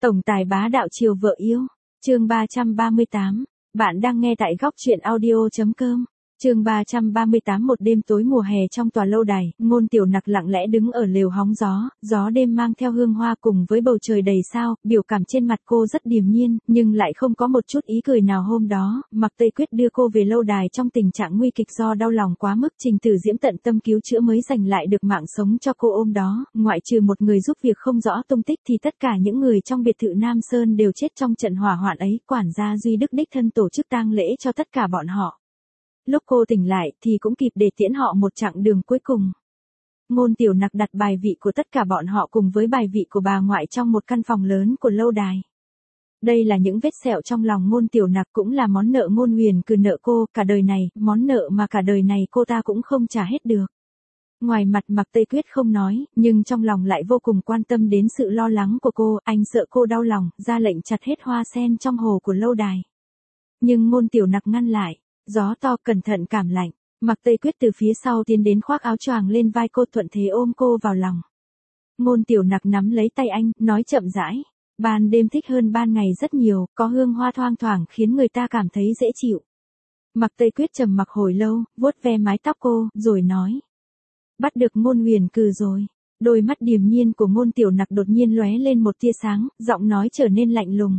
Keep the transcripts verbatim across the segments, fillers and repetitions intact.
Tổng tài bá đạo chiều vợ yêu. Chương ba trăm ba mươi tám. Bạn đang nghe tại góc truyện audio chấm com. Chương ba trăm ba mươi tám. Một đêm tối mùa hè trong tòa lâu đài, Ngôn Tiểu Nặc lặng lẽ đứng ở lều hóng gió, gió đêm mang theo hương hoa cùng với bầu trời đầy sao, biểu cảm trên mặt cô rất điềm nhiên, nhưng lại không có một chút ý cười nào. Hôm đó, Mạc Tây Quyết đưa cô về lâu đài trong tình trạng nguy kịch do đau lòng quá mức, Trình Tử Diễm tận tâm cứu chữa mới giành lại được mạng sống cho cô. Ôm đó, ngoại trừ một người giúp việc không rõ tung tích thì tất cả những người trong biệt thự Nam Sơn đều chết trong trận hỏa hoạn ấy. Quản gia Duy Đức đích thân tổ chức tang lễ cho tất cả bọn họ. Lúc cô tỉnh lại thì cũng kịp để tiễn họ một chặng đường cuối cùng. Ngôn Tiểu Nặc đặt bài vị của tất cả bọn họ cùng với bài vị của bà ngoại trong một căn phòng lớn của lâu đài. Đây là những vết sẹo trong lòng Ngôn Tiểu Nặc, cũng là món nợ Ngôn Huyền Cừ nợ cô cả đời này, món nợ mà cả đời này cô ta cũng không trả hết được. Ngoài mặt Mạc Tây Quyết không nói, nhưng trong lòng lại vô cùng quan tâm đến sự lo lắng của cô. Anh sợ cô đau lòng, ra lệnh chặt hết hoa sen trong hồ của lâu đài. Nhưng Ngôn Tiểu Nặc ngăn lại. Gió to, cẩn thận cảm lạnh. Mạc Tây Quyết từ phía sau tiến đến khoác áo choàng lên vai cô, thuận thế ôm cô vào lòng. Ngôn Tiểu Nặc nắm lấy tay anh, nói chậm rãi. Ban đêm thích hơn ban ngày rất nhiều, có hương hoa thoang thoảng khiến người ta cảm thấy dễ chịu. Mạc Tây Quyết trầm mặc hồi lâu, vuốt ve mái tóc cô, rồi nói. Bắt được Ngôn Huyền Cừ rồi. Đôi mắt điềm nhiên của Ngôn Tiểu Nặc đột nhiên lóe lên một tia sáng, giọng nói trở nên lạnh lùng.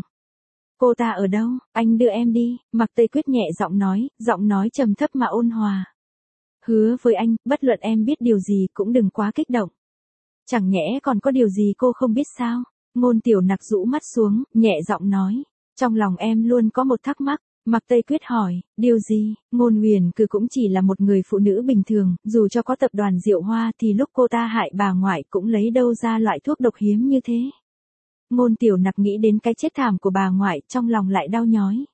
Cô ta ở đâu? Anh đưa em đi. Mạc Tây Quyết nhẹ giọng nói, giọng nói trầm thấp mà ôn hòa. Hứa với anh, bất luận em biết điều gì cũng đừng quá kích động. Chẳng nhẽ còn có điều gì cô không biết sao? Ngôn Tiểu Nặc rũ mắt xuống, nhẹ giọng nói. Trong lòng em luôn có một thắc mắc. Mạc Tây Quyết hỏi, điều gì? Ngôn Huyền Cừ cũng chỉ là một người phụ nữ bình thường, dù cho có tập đoàn Diệu Hoa thì lúc cô ta hại bà ngoại cũng lấy đâu ra loại thuốc độc hiếm như thế. Ngôn Tiểu Nặc nghĩ đến cái chết thảm của bà ngoại, trong lòng lại đau nhói.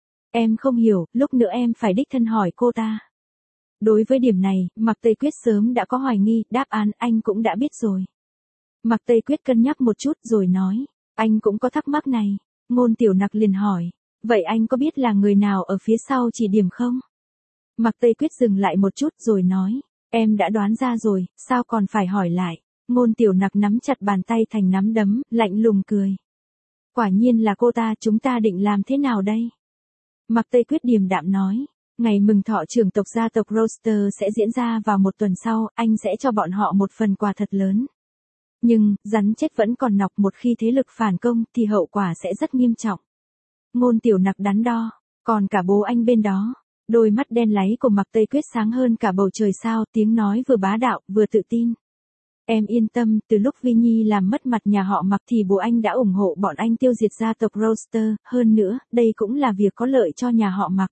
Em không hiểu, lúc nữa em phải đích thân hỏi cô ta. Đối với điểm này, Mạc Tây Quyết sớm đã có hoài nghi, đáp án anh cũng đã biết rồi. Mạc Tây Quyết cân nhắc một chút rồi nói, anh cũng có thắc mắc này. Ngôn Tiểu Nặc liền hỏi, vậy anh có biết là người nào ở phía sau chỉ điểm không? Mạc Tây Quyết dừng lại một chút rồi nói, em đã đoán ra rồi, sao còn phải hỏi lại? Ngôn Tiểu Nặc nắm chặt bàn tay thành nắm đấm, lạnh lùng cười. Quả nhiên là cô ta, chúng ta định làm thế nào đây? Mạc Tây Quyết điềm đạm nói, ngày mừng thọ trưởng tộc gia tộc Roster sẽ diễn ra vào một tuần sau, anh sẽ cho bọn họ một phần quà thật lớn. Nhưng, rắn chết vẫn còn nọc, một khi thế lực phản công thì hậu quả sẽ rất nghiêm trọng. Ngôn Tiểu Nặc đắn đo, còn cả bố anh bên đó. Đôi mắt đen láy của Mạc Tây Quyết sáng hơn cả bầu trời sao, tiếng nói vừa bá đạo, vừa tự tin. Em yên tâm, từ lúc Vi Nhi làm mất mặt nhà họ Mạc thì bố anh đã ủng hộ bọn anh tiêu diệt gia tộc Roster, hơn nữa, đây cũng là việc có lợi cho nhà họ Mạc.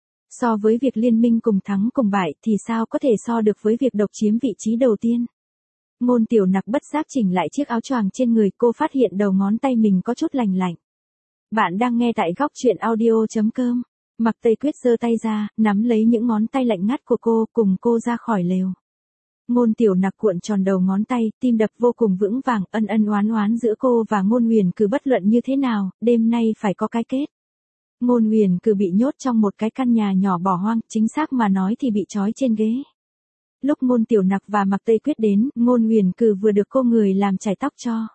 So với việc liên minh cùng thắng cùng bại thì sao có thể so được với việc độc chiếm vị trí đầu tiên. Ngôn Tiểu Nặc bất giác chỉnh lại chiếc áo choàng trên người, cô phát hiện đầu ngón tay mình có chút lành lạnh. Bạn đang nghe tại góc truyện audio chấm com. Mạc Tây Quyết giơ tay ra, nắm lấy những ngón tay lạnh ngắt của cô, cùng cô ra khỏi lều. Ngôn Tiểu Nặc cuộn tròn đầu ngón tay, tim đập vô cùng vững vàng, ân ân oán oán giữa cô và Ngôn Huyền Cừ bất luận như thế nào, đêm nay phải có cái kết. Ngôn Huyền Cừ bị nhốt trong một cái căn nhà nhỏ bỏ hoang, chính xác mà nói thì bị trói trên ghế. Lúc Ngôn Tiểu Nặc và Mạc Tây Quyết đến, Ngôn Huyền Cừ vừa được cô người làm chải tóc cho.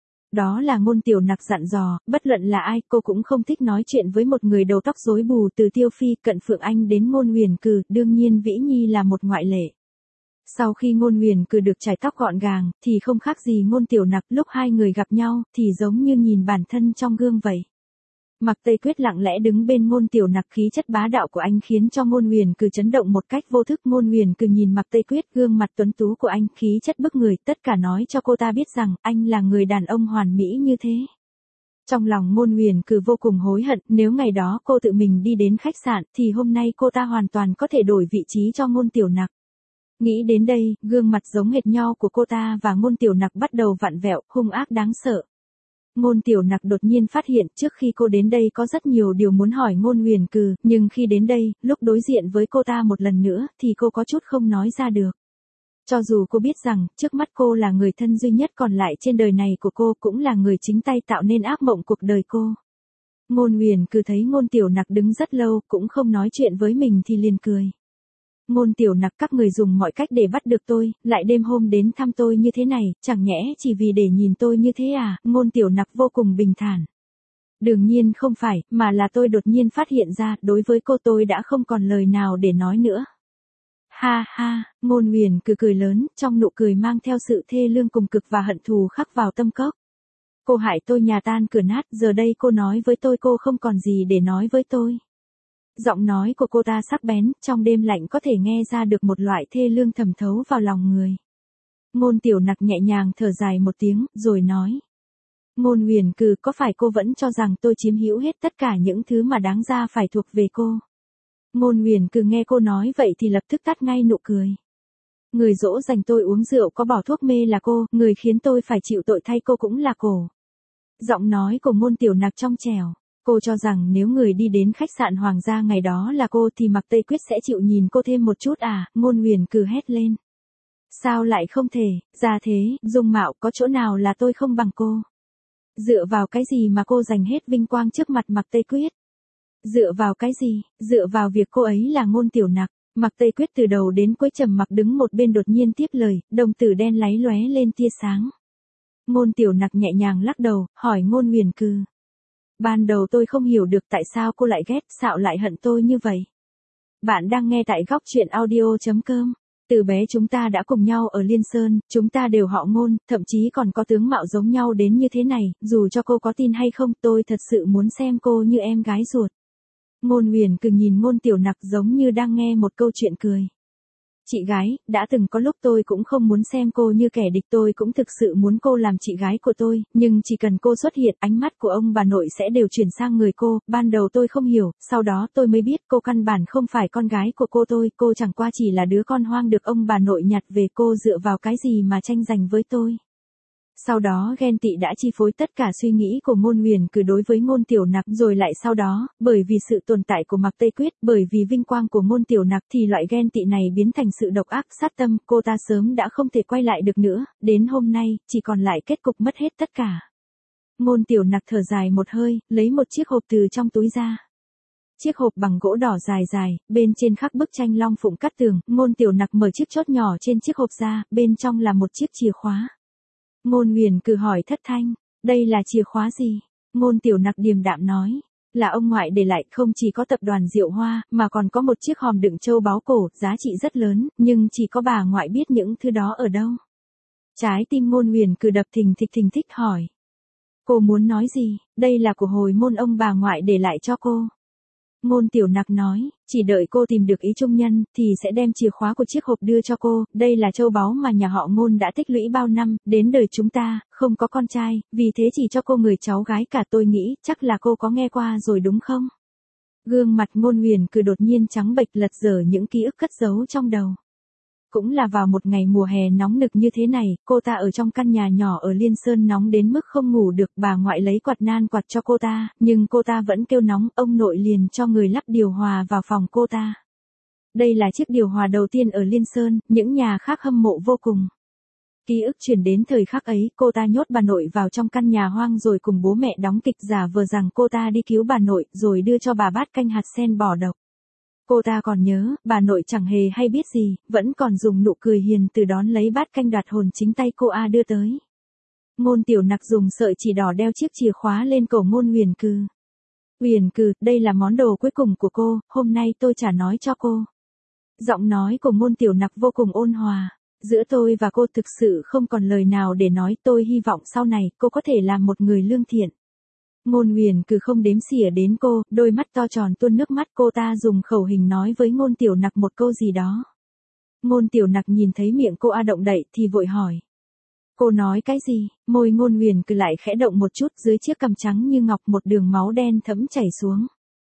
Đó là Ngôn Tiểu Nặc dặn dò, bất luận là ai, cô cũng không thích nói chuyện với một người đầu tóc rối bù, từ Tiêu Phi, Cận Phượng Anh đến Ngôn Huyền Cừ, đương nhiên Vĩ Nhi là một ngoại lệ. Sau khi Ngôn Huyền Cừ được chải tóc gọn gàng, thì không khác gì Ngôn Tiểu Nặc, lúc hai người gặp nhau, thì giống như nhìn bản thân trong gương vậy. Mạc Tây Quyết lặng lẽ đứng bên Ngôn Tiểu Nặc, khí chất bá đạo của anh khiến cho Ngôn Huyền Cừ chấn động một cách vô thức. Ngôn Huyền Cừ nhìn Mạc Tây Quyết, gương mặt tuấn tú của anh, khí chất bức người, tất cả nói cho cô ta biết rằng, anh là người đàn ông hoàn mỹ như thế. Trong lòng Ngôn Huyền Cừ vô cùng hối hận, nếu ngày đó cô tự mình đi đến khách sạn, thì hôm nay cô ta hoàn toàn có thể đổi vị trí cho Ngôn Tiểu Nặc. Nghĩ đến đây, gương mặt giống hệt nhau của cô ta và Ngôn Tiểu Nặc bắt đầu vặn vẹo, hung ác đáng sợ. Ngôn Tiểu Nặc đột nhiên phát hiện trước khi cô đến đây có rất nhiều điều muốn hỏi Ngôn Huyền Cừ, nhưng khi đến đây, lúc đối diện với cô ta một lần nữa, thì cô có chút không nói ra được. Cho dù cô biết rằng, trước mắt cô là người thân duy nhất còn lại trên đời này của cô, cũng là người chính tay tạo nên ác mộng cuộc đời cô. Ngôn Huyền Cừ thấy Ngôn Tiểu Nặc đứng rất lâu, cũng không nói chuyện với mình thì liền cười. Ngôn Tiểu Nặc, các người dùng mọi cách để bắt được tôi, lại đêm hôm đến thăm tôi như thế này, chẳng nhẽ chỉ vì để nhìn tôi như thế à? Ngôn Tiểu Nặc vô cùng bình thản. Đương nhiên không phải, mà là tôi đột nhiên phát hiện ra, đối với cô tôi đã không còn lời nào để nói nữa. Ha ha, Ngôn Huyền cười cười lớn, trong nụ cười mang theo sự thê lương cùng cực và hận thù khắc vào tâm cốc. Cô hại tôi nhà tan cửa nát, giờ đây cô nói với tôi cô không còn gì để nói với tôi. Giọng nói của cô ta sắc bén, trong đêm lạnh có thể nghe ra được một loại thê lương thẩm thấu vào lòng người. Ngôn Tiểu Nặc nhẹ nhàng thở dài một tiếng, rồi nói. Ngôn Huyền Cừ, có phải cô vẫn cho rằng tôi chiếm hữu hết tất cả những thứ mà đáng ra phải thuộc về cô? Ngôn Huyền Cừ nghe cô nói vậy thì lập tức tắt ngay nụ cười. Người dỗ dành tôi uống rượu có bỏ thuốc mê là cô, người khiến tôi phải chịu tội thay cô cũng là cô. Giọng nói của Ngôn Tiểu Nặc trong trẻo. Cô cho rằng nếu người đi đến khách sạn Hoàng gia ngày đó là cô thì Mạc Tây Quyết sẽ chịu nhìn cô thêm một chút à? Ngôn Huyền Cừ hét lên. Sao lại không thể, ra thế, dung mạo có chỗ nào là tôi không bằng cô? Dựa vào cái gì mà cô giành hết vinh quang trước mặt Mạc Tây Quyết? Dựa vào cái gì? Dựa vào việc cô ấy là Ngôn Tiểu Nặc. Mạc Tây Quyết từ đầu đến cuối trầm mặc đứng một bên đột nhiên tiếp lời, đồng tử đen láy lóe lên tia sáng. Ngôn Tiểu Nặc nhẹ nhàng lắc đầu, hỏi Ngôn Huyền Cừ. Ban đầu tôi không hiểu được tại sao cô lại ghét, xạo lại hận tôi như vậy. Bạn đang nghe tại góc truyện audio chấm com. Từ bé chúng ta đã cùng nhau ở Liên Sơn, chúng ta đều họ Ngôn, thậm chí còn có tướng mạo giống nhau đến như thế này, dù cho cô có tin hay không, tôi thật sự muốn xem cô như em gái ruột. Ngôn Huyền Cừ nhìn Ngôn Tiểu Nặc giống như đang nghe một câu chuyện cười. Chị gái, đã từng có lúc tôi cũng không muốn xem cô như kẻ địch, tôi cũng thực sự muốn cô làm chị gái của tôi, nhưng chỉ cần cô xuất hiện, ánh mắt của ông bà nội sẽ đều chuyển sang người cô, ban đầu tôi không hiểu, sau đó tôi mới biết cô căn bản không phải con gái của cô tôi, cô chẳng qua chỉ là đứa con hoang được ông bà nội nhặt về, cô dựa vào cái gì mà tranh giành với tôi. Sau đó ghen tị đã chi phối tất cả suy nghĩ của Ngôn Huyền Cừ đối với Ngôn Tiểu Nặc, rồi lại sau đó, bởi vì sự tồn tại của Mạc Tây Quyết, bởi vì vinh quang của Ngôn Tiểu Nặc thì loại ghen tị này biến thành sự độc ác sát tâm, cô ta sớm đã không thể quay lại được nữa, đến hôm nay, chỉ còn lại kết cục mất hết tất cả. Ngôn Tiểu Nặc thở dài một hơi, lấy một chiếc hộp từ trong túi ra. Chiếc hộp bằng gỗ đỏ dài dài, bên trên khắc bức tranh long phụng cắt tường, Ngôn Tiểu Nặc mở chiếc chốt nhỏ trên chiếc hộp ra, bên trong là một chiếc chìa khóa. Ngôn Huyền Cừ hỏi thất thanh, đây là chìa khóa gì? Ngôn Tiểu Nặc điềm đạm nói, là ông ngoại để lại, không chỉ có tập đoàn Diệu Hoa, mà còn có một chiếc hòm đựng châu báu cổ, giá trị rất lớn, nhưng chỉ có bà ngoại biết những thứ đó ở đâu. Trái tim Ngôn Huyền Cừ đập thình thịch thình thịch hỏi. Cô muốn nói gì? Đây là của hồi môn ông bà ngoại để lại cho cô. Ngôn Tiểu Nặc nói, chỉ đợi cô tìm được ý trung nhân, thì sẽ đem chìa khóa của chiếc hộp đưa cho cô, đây là châu báu mà nhà họ Ngôn đã tích lũy bao năm, đến đời chúng ta, không có con trai, vì thế chỉ cho cô người cháu gái cả, tôi nghĩ, chắc là cô có nghe qua rồi đúng không? Gương mặt Ngôn Huyền Cừ đột nhiên trắng bệch, lật dở những ký ức cất giấu trong đầu. Cũng là vào một ngày mùa hè nóng nực như thế này, cô ta ở trong căn nhà nhỏ ở Liên Sơn nóng đến mức không ngủ được, bà ngoại lấy quạt nan quạt cho cô ta, nhưng cô ta vẫn kêu nóng, ông nội liền cho người lắp điều hòa vào phòng cô ta. Đây là chiếc điều hòa đầu tiên ở Liên Sơn, những nhà khác hâm mộ vô cùng. Ký ức truyền đến thời khắc ấy, cô ta nhốt bà nội vào trong căn nhà hoang rồi cùng bố mẹ đóng kịch giả vờ rằng cô ta đi cứu bà nội, rồi đưa cho bà bát canh hạt sen bỏ độc. Cô ta còn nhớ, bà nội chẳng hề hay biết gì, vẫn còn dùng nụ cười hiền từ đón lấy bát canh đoạt hồn chính tay cô A đưa tới. Ngôn Tiểu Nặc dùng sợi chỉ đỏ đeo chiếc chìa khóa lên cổ Ngôn Huyền Cừ. Huyền Cừ, đây là món đồ cuối cùng của cô, hôm nay tôi trả nói cho cô. Giọng nói của Ngôn Tiểu Nặc vô cùng ôn hòa. Giữa tôi và cô thực sự không còn lời nào để nói, tôi hy vọng sau này cô có thể làm một người lương thiện. Ngôn Huyền Cừ không đếm xỉa đến cô, đôi mắt to tròn tuôn nước mắt, cô ta dùng khẩu hình nói với Ngôn Tiểu Nặc một câu gì đó. Ngôn Tiểu Nặc nhìn thấy miệng cô A động đậy thì vội hỏi. Cô nói cái gì? Môi Ngôn Huyền Cừ lại khẽ động một chút, dưới chiếc cằm trắng như ngọc một đường máu đen thẫm chảy xuống.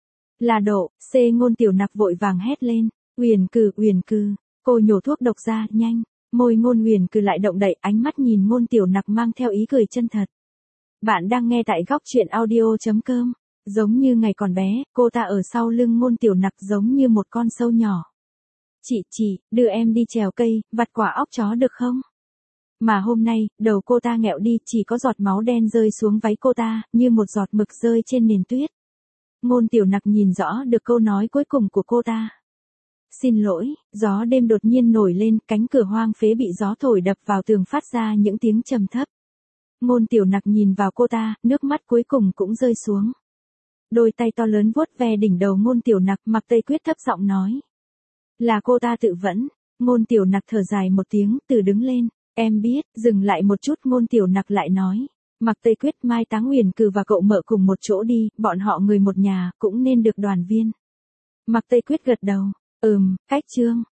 Là độ, C. Ngôn Tiểu Nặc vội vàng hét lên. Huyền Cừ, Huyền Cừ, cô nhổ thuốc độc ra, nhanh. Môi Ngôn Huyền Cừ lại động đậy, ánh mắt nhìn Ngôn Tiểu Nặc mang theo ý cười chân thật. Bạn đang nghe tại góc truyện audio chấm com. Giống như ngày còn bé, cô ta ở sau lưng Ngôn Tiểu Nặc giống như một con sâu nhỏ. Chị, chị, đưa em đi trèo cây, vặt quả óc chó được không? Mà hôm nay, đầu cô ta nghẹo đi, chỉ có giọt máu đen rơi xuống váy cô ta, như một giọt mực rơi trên nền tuyết. Ngôn Tiểu Nặc nhìn rõ được câu nói cuối cùng của cô ta. Xin lỗi, gió đêm đột nhiên nổi lên, cánh cửa hoang phế bị gió thổi đập vào tường phát ra những tiếng trầm thấp. Ngôn Tiểu Nặc nhìn vào cô ta, nước mắt cuối cùng cũng rơi xuống. Đôi tay to lớn vuốt ve đỉnh đầu Ngôn Tiểu Nặc, Mạc Tây Quyết thấp giọng nói. Là cô ta tự vẫn. Ngôn Tiểu Nặc thở dài một tiếng, từ đứng lên. Em biết, dừng lại một chút Ngôn Tiểu Nặc lại nói. Mạc Tây Quyết, Mai Táng Uyển Cừ và cậu mợ cùng một chỗ đi, bọn họ người một nhà, cũng nên được đoàn viên. Mạc Tây Quyết gật đầu. Ừm, Khách Trương.